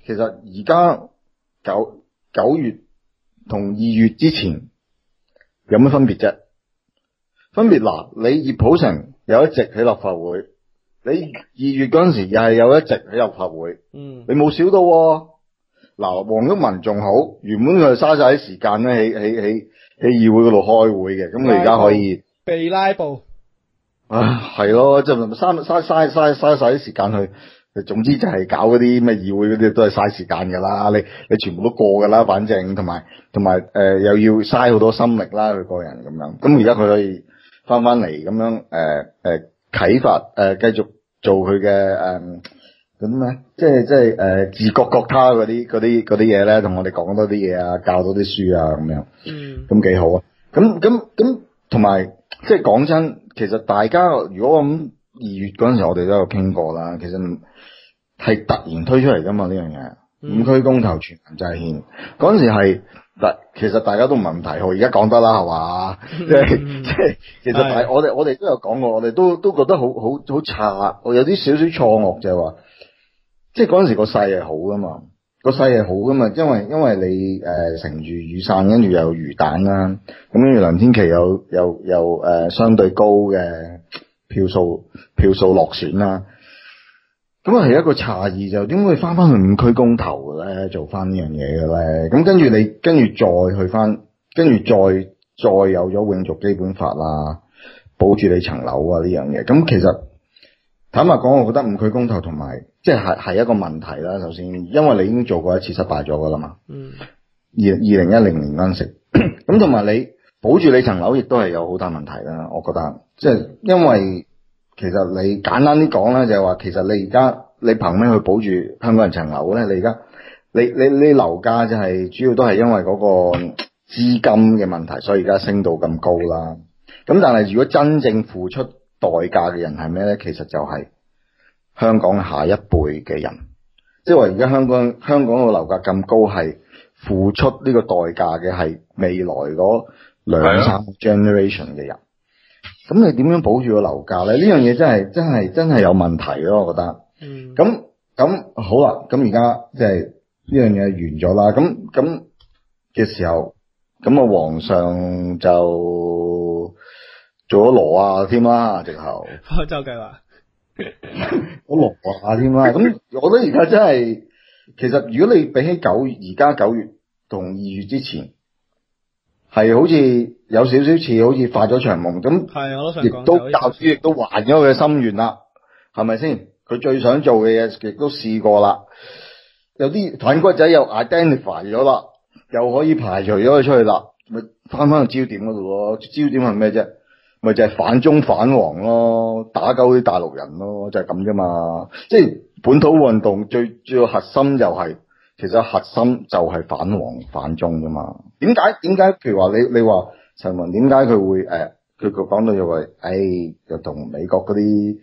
其實而家九月同2月之前有乜分別啫？分別嗱，你葉普成有一席喺立法會，你2月嗰陣時又係有一席喺立法會，你冇少到喎。嗱，黃毓民仲好，原本佢係嘥晒啲時間咧喺議會嗰度開會嘅，咁佢而家可以被拉布。 係咯，即係嘥晒啲時間去。總之就係搞嗰啲咩議會嗰啲都係嘥時間噶啦，你全部都過噶啦，反正同埋又要嘥好多心力啦，佢個人咁樣。咁而家佢可以翻嚟咁樣啟發繼續做佢嘅咁咩？即係自覺覺他嗰啲嘢咧，同我哋講多啲嘢啊，教多啲書啊咁樣。咁幾好啊！咁同埋即係講真，其實大家如果咁2月嗰陣時，我哋都有傾過啦。其實係突然推出嚟噶嘛呢樣嘢，5區公投全民制憲嗰陣時係，其實大家都唔係咁提好，而家講得啦係嘛？即係其實我哋都有講過，我哋都覺得好差，我有啲少少錯愕就係話，即係嗰陣時個勢係好噶嘛，因為你乘住雨傘，跟住有魚蛋啦，咁跟住梁天琦有相對高嘅票數落選啦。咁係一個詫異，就點會翻去5區公投嘅咧？做翻呢樣嘢嘅咧？咁跟住再去翻，跟住再有咗永續基本法啦，保住你層樓啊呢樣嘢。咁其實坦白講，我覺得5區公投同埋即係一個問題啦。首先，因為你已經做過一次失敗咗噶啦嘛。2010年嗰陣時，咁同埋你保住你層樓，亦都係有好大問題啦。我覺得，即係因為。其實你簡單啲講咧，就係話，其實你而家你憑咩去保住香港人層樓咧？你而家你樓價就係主要都係因為嗰個資金嘅問題，所以而家升到咁高啦。咁但係如果真正付出代價嘅人係咩咧？其實就係香港下一輩嘅人，即係話而家香港個樓價咁高，係付出呢個代價嘅係未來嗰2-3 generation 嘅人。咁你點樣保住個樓價咧？呢樣嘢真係有問題咯，我覺得。咁好啦，咁而家即係呢樣嘢完咗啦。咁嘅時候，咁啊皇上就做咗羅亞添啦，直頭。 方舟計劃。 我羅亞添啦。咁我覺得而家真係，其實如果你比起而家9月同2月之前。係好似有少少似好似發咗場夢咁，係我都想講，亦都教主亦都還咗佢嘅心願啦，係咪先？佢最想做嘅嘢亦都試過啦，有啲反骨仔又 identify 咗啦，又可以排除咗佢出去啦，咪翻個焦點嗰度咯。焦點係咩啫？咪就係反中反黃咯，打鳩啲大陸人咯，就係咁啫嘛。即係本土運動最要核心就係。其實核心就係反黃反中噶嘛？點解？譬如話你話陳雲點解佢會佢講到又話又同美國嗰啲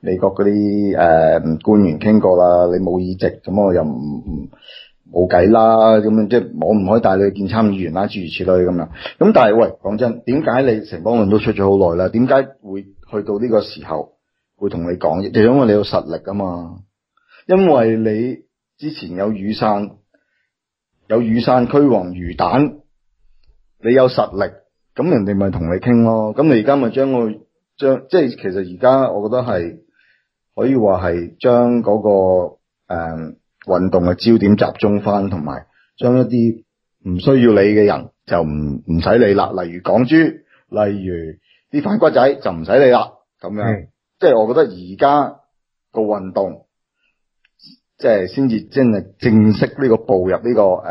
官員傾過啦，你冇議席咁我又冇計啦，咁樣即係我唔可以帶你去見參議員啦，諸如此類咁樣。咁但係喂，講真，點解你城邦論都出咗好耐啦？點解會去到呢個時候會同你講？就因為你有實力啊嘛，因為你。之前有雨傘驅黃魚蛋，你有實力，咁人哋咪同你傾咯。咁你而家咪即係其實而家我覺得係可以話係將嗰個運動嘅焦點集中翻，同埋將一啲唔需要理嘅人就唔使理啦。例如港豬，例如啲反骨仔就唔使理啦。咁樣，即係我覺得而家個運動。即係先至真係正式呢個步入呢個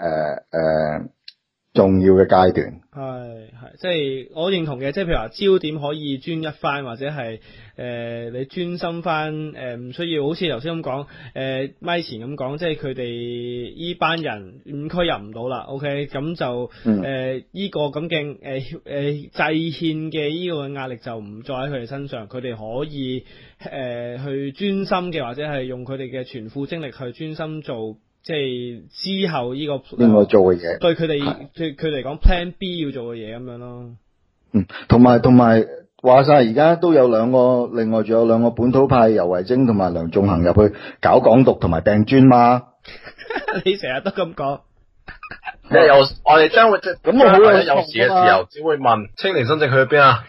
重要嘅階段。係， 即係我認同嘅。即係譬如話焦點可以專一翻，或者係你專心翻唔需要好似頭先咁講咪前咁講，即係佢哋依班人5區入唔到啦。OK， 咁就依個咁嘅制憲嘅依個壓力就唔再喺佢哋身上，佢哋可以去專心嘅，或者係用佢哋嘅全副精力去專心做。即係之後呢個應該做嘅嘢， 對佢哋嚟講 Plan B 要做嘅嘢咁樣咯。 同埋話晒而家都有另外仲有2個本土派游蕙禎同埋梁頌恆入去搞港獨同埋掟磚嘛， 你成日都咁講。 即係我哋將會即係咁我好有有事嘅時候，只會問青年新政去咗邊啊？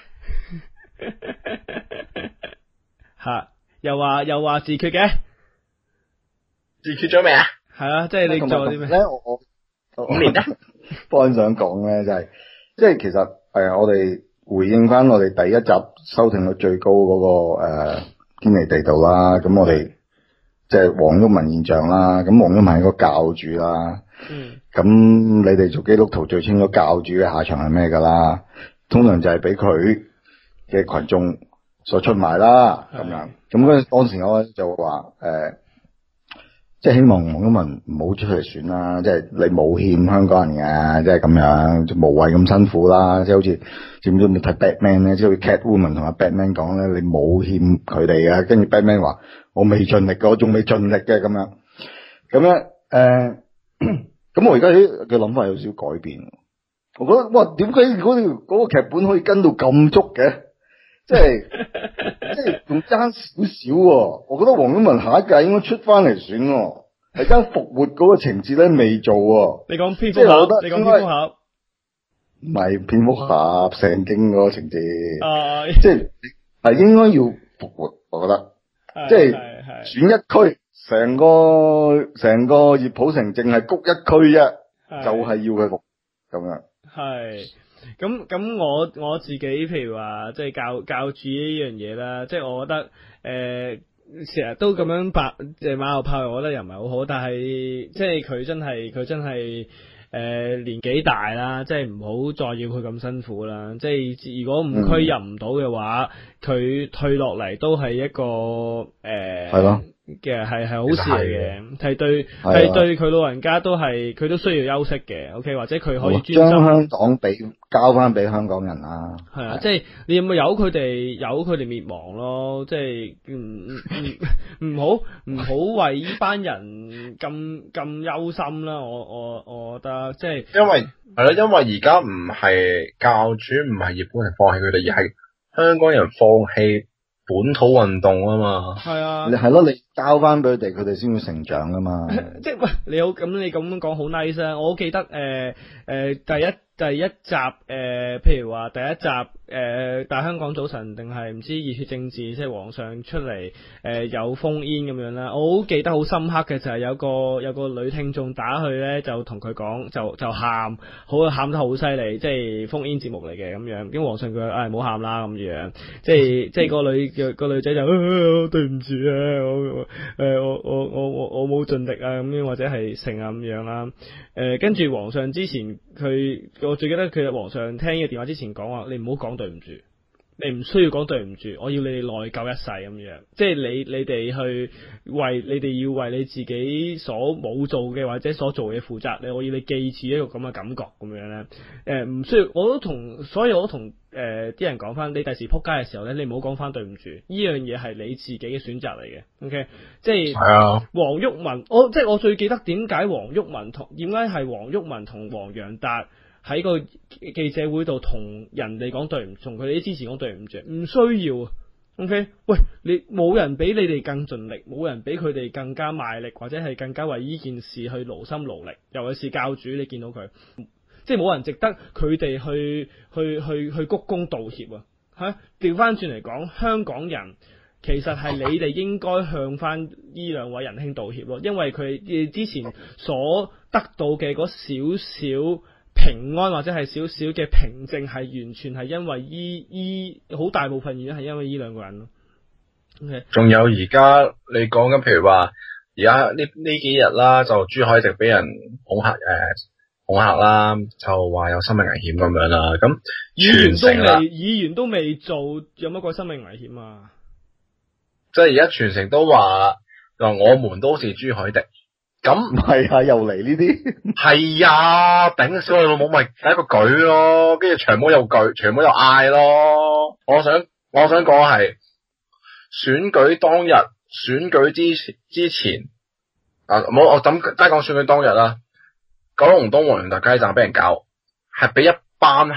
吓，又話自決嘅， 自決咗未啊？ 係啊，即係你做啲咩？ 咧，我 5年咧， 幫想講咧，就係即係其實我哋回應翻我哋第一集收聽率最高嗰個堅尼地道啦，咁我哋即係黃毓民現象啦，咁黃毓民係個教主啦，咁你哋做基督徒最清楚教主嘅下場係咩噶啦？通常就係俾佢嘅群眾所出賣啦，咁樣，咁嗰陣當時我就話即係希望黃毓民唔好出嚟選啦，即係你冇欠香港人嘅，即係咁樣，就無謂咁辛苦啦。即係好似知唔知你睇 Batman 咧，即係 Catwoman 同阿 Batman 講咧，你冇欠佢哋嘅，跟住 Batman 話我未盡力嘅，我仲未盡力嘅咁樣。咁咧咁我而家嘅諗法有少少改變。我覺得哇，點解嗰個劇本可以跟到咁足嘅？即係仲爭少少喎，我覺得黃毓民下一屆應該出翻嚟選喎，係間復活嗰個情節咧未做喎。 你講蝙蝠俠，你講蝙蝠俠， 唔係蝙蝠俠聖經嗰個情節，即係應該要復活，我覺得，即係選一區，成個葉普城淨係谷一區啫，就係要佢復咁樣。 係。咁我自己譬如話即係教主呢樣嘢啦，即係我覺得成日都咁樣馬後炮，我覺得又唔係好好，但係即係佢真係年紀大啦，即係唔好再要佢咁辛苦啦。即係如果5區入唔到嘅話，佢退落嚟都係一個係咯。嘅係好事嚟嘅，係對佢老人家都係佢都需要休息嘅 ，OK， 或者佢可以專心將香港交翻俾香港人啦。 係啊，即係你有冇由佢哋滅亡咯？即係唔好為呢班人咁憂心啦。我覺得即係因為而家唔係教主唔係葉本人放棄佢哋，而係香港人放棄本土運動啊嘛，係啊， 你係咯，你交翻俾佢哋，佢哋先會成長噶嘛。 即係喂，你咁講好 nice 啊！我好記得第一集譬如話第一集大香港早晨定係唔知熱血政治，即係皇上出嚟有封煙咁樣啦。我好記得好深刻嘅就係有個女聽眾打去咧，就同佢講就喊得好犀利，即係封煙節目嚟嘅咁樣。咁皇上佢唔好喊啦咁樣，即係個女仔就對唔住啊，我冇盡力啊咁樣，或者係成啊咁樣啦。跟住皇上之前我最記得佢皇上聽嘅電話之前講話，你唔好講對唔住，你唔需要講對唔住，我要你哋內疚一世咁樣，即係你哋要為你自己所冇做嘅或者所做嘅負責，我要你記住一個咁嘅感覺咁樣咧。唔需要，所以我都同啲人講翻，你第時撲街嘅時候咧，你唔好講翻對唔住，呢樣嘢係你自己嘅選擇嚟嘅。OK， 即係黃毓民，我最記得點解係黃毓民同黃洋達喺個記者會度同人哋講對唔住，同佢哋啲支持講對唔住，唔需要。OK， 喂，你冇人比你哋更盡力，冇人比佢哋更加賣力，或者係更加為呢件事去勞心勞力。尤其是教主，你見到佢。即係冇人值得佢哋去鞠躬道歉啊！嚇，調翻轉嚟講，香港人其實係你哋應該向翻呢兩位仁兄道歉咯，因為佢哋之前所得到嘅嗰少少平安或者係少少嘅平靜，係完全係因為好大部分原因係因為呢兩個人咯。OK， 仲有而家你講緊，譬如話而家呢幾日啦，就朱凱廸俾人恐嚇啦，就話有生命危險咁樣啦。咁議員都未做，有乜鬼生命危險啊？ 即係而家全城都話，我們都是朱凱廸。咁係啊，又嚟呢啲。 係啊，頂小你老母咪第一個舉咯，跟住長毛又嗌咯。我想講係選舉當日，選舉之前我齋講選舉當日啦。九龍東黃洋達街站俾人搞，係俾一班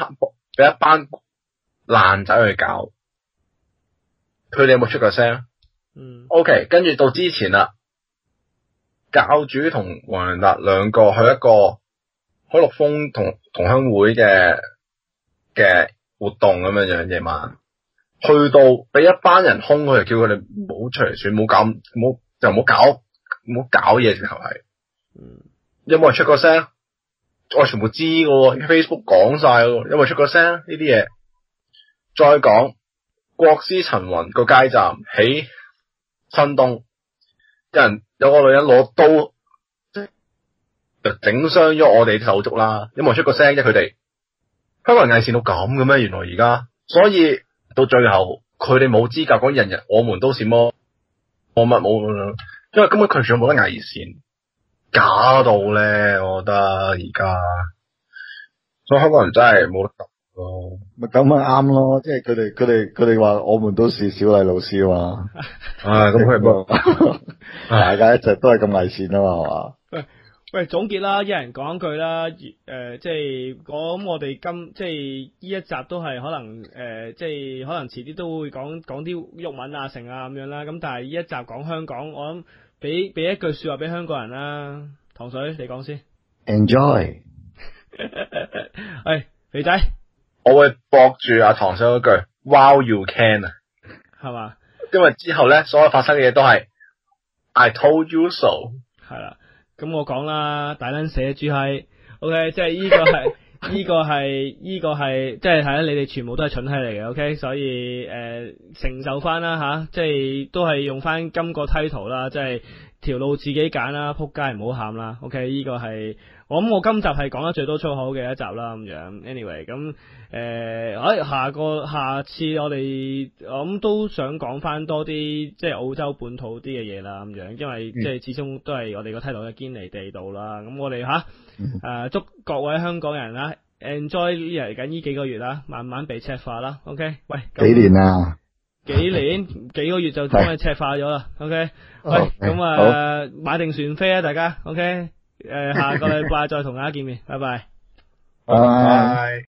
爛仔去搞，佢哋有冇出過聲？OK， 跟住到之前啦， 教主同黃仁達兩個去一個海陸豐同鄉會嘅活動咁樣樣夜晚，去到俾一班人兇佢，叫佢哋唔好出嚟選，唔好搞嘢，直頭係。有冇人出個聲？我全部知㗎喎 ，Facebook 講晒喎，有冇人出個聲？呢啲嘢。再講國師陳雲個街站喺新東，有個女人攞刀就整傷咗我哋手足啦。有冇人出個聲啫？佢哋香港人偽善到咁嘅咩？原來而家，所以到最後佢哋冇資格講人人我們都是魔乜冇，因為根本佢全部冇得偽善。假到咧，我覺得而家，所以香港人真係冇得揼咯。 咪咁咪啱咯，即係佢哋話我們都是小麗老師啊嘛。 咁佢冇， 大家一直都係咁偽善啊嘛，係嘛？ 喂，總結啦，一人講句啦，即係咁我哋即係呢一集都係可能即係可能遲啲都會講啲鬱文啊、成啊咁樣啦。咁但係呢一集講香港，我諗俾一句說話俾香港人啦。糖水，你講先。 Enjoy。 喂，肥仔， 我會駁住阿糖水嗰句 ，While you can 啊， 係嘛？ 因為之後咧，所有發生嘅嘢都係 I told you so。 係啦。咁我講啦，大撚寫豬閪 ，OK， 即係呢個係，即係係啦，你哋全部都係蠢閪嚟嘅 ，OK， 所以承受翻啦吓，即係都係用翻今個 title 啦，即係條路自己揀啦，仆街唔好喊啦 ，OK， 呢個係我諗我今集係講得最多粗口嘅一集啦，咁樣 ，anyway， 咁下次我諗都想講翻多啲即係澳洲本土啲嘅嘢啦，咁樣，因為即係始終都係我哋個 title 嘅堅尼地道啦，咁我哋祝各位香港人啦 enjoy 嚟緊呢幾個月啦，慢慢被赤化啦 ，OK， 喂， 幾年啊？ 幾個月就幫你赤化咗啦 ，OK， 喂，咁買定船飛啊，大家 ，OK， 下個禮拜再同大家見面，拜拜， 拜拜。